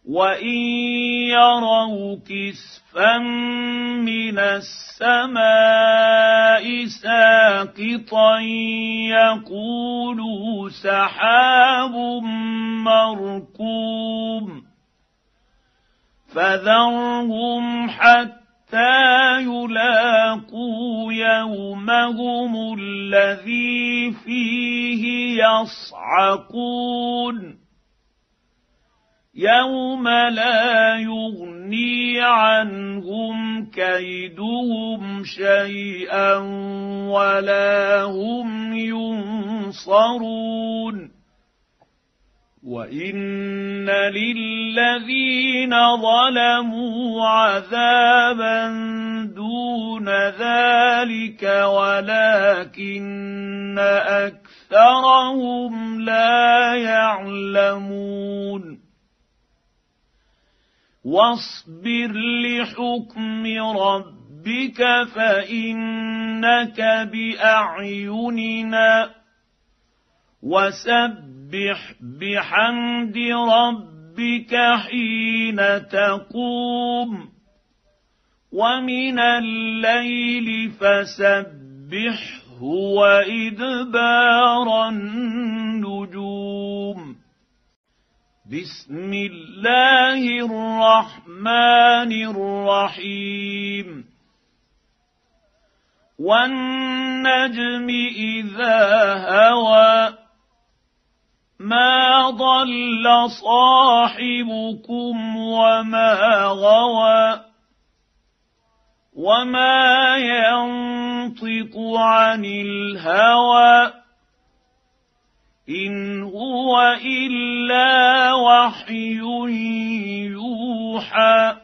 وان يروا كسفا من السماء ساقطا يقولوا سحاب مركوم فذرهم حتى يلاقوا يومهم الذي فيه يصعقون يوم لا يغني عنهم كيدهم شيئا ولا هم ينصرون وان للذين ظلموا عذابا دون ذلك ولكن اكثرهم لا يعلمون واصبر لحكم ربك فانك باعيننا وسبح بحمد ربك حين تقوم ومن الليل فسبحه وادبار النجوم بسم الله الرحمن الرحيم والنجم إذا هوى ما ضل صاحبكم وما غوى وما ينطق عن الهوى إن هو إلا وحي يوحى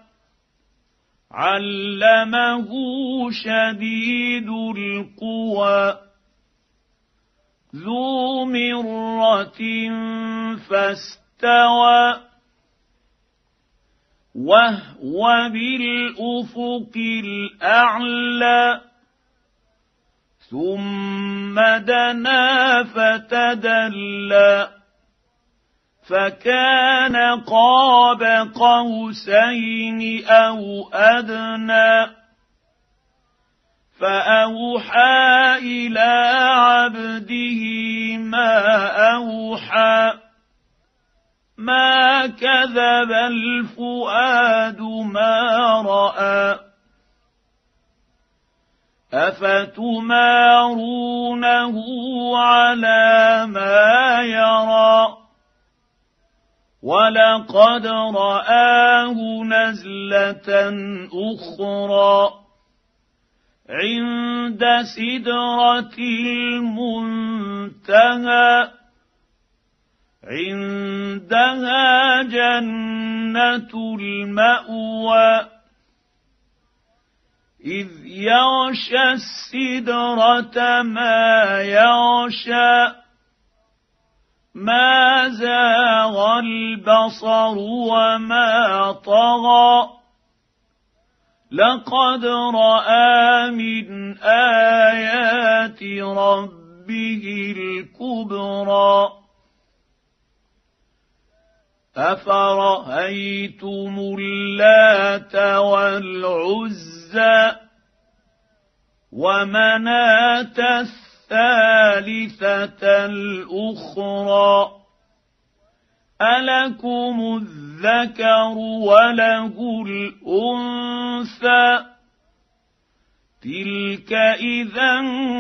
علمه شديد القوى ذو مرة فاستوى وهو بالأفق الأعلى ثم دنا فتدلى فكان قاب قوسين أو أدنى فأوحى إلى عبده ما أوحى ما كذب الفؤاد ما رأى أفتمارونه على ما يرى ولقد رآه نزلة أخرى عند سدرة المنتهى عندها جنة المأوى إذ يغشى السدرة ما يغشى ما زاغ البصر وما طغى لقد رأى من آيات ربه الكبرى أفرأيتم اللات والعزى ومناة الثالثة الأخرى ألكم الذكر وله الأنثى تلك إذا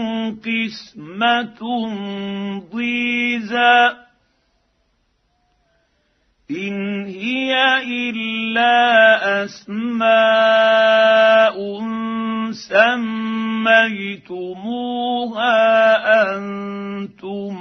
قسمة ضيزى إن هي إلا أسماء سميتموها أنتم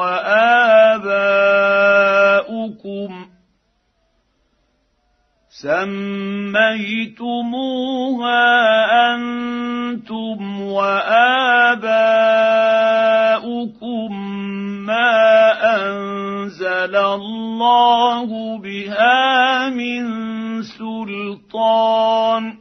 وآباؤكم ما أنزل الله بها من سلطان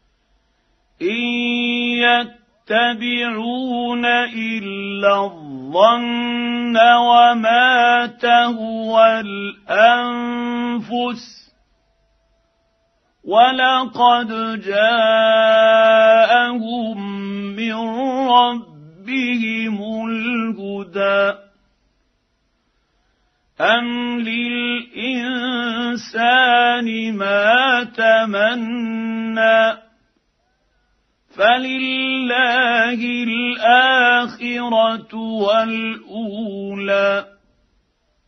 إن يتبعون إلا الظن والظن وما تهوى الانفس ولقد جاءهم من ربهم الهدى أم للإنسان ما تمنى فلله الآخرة والأولى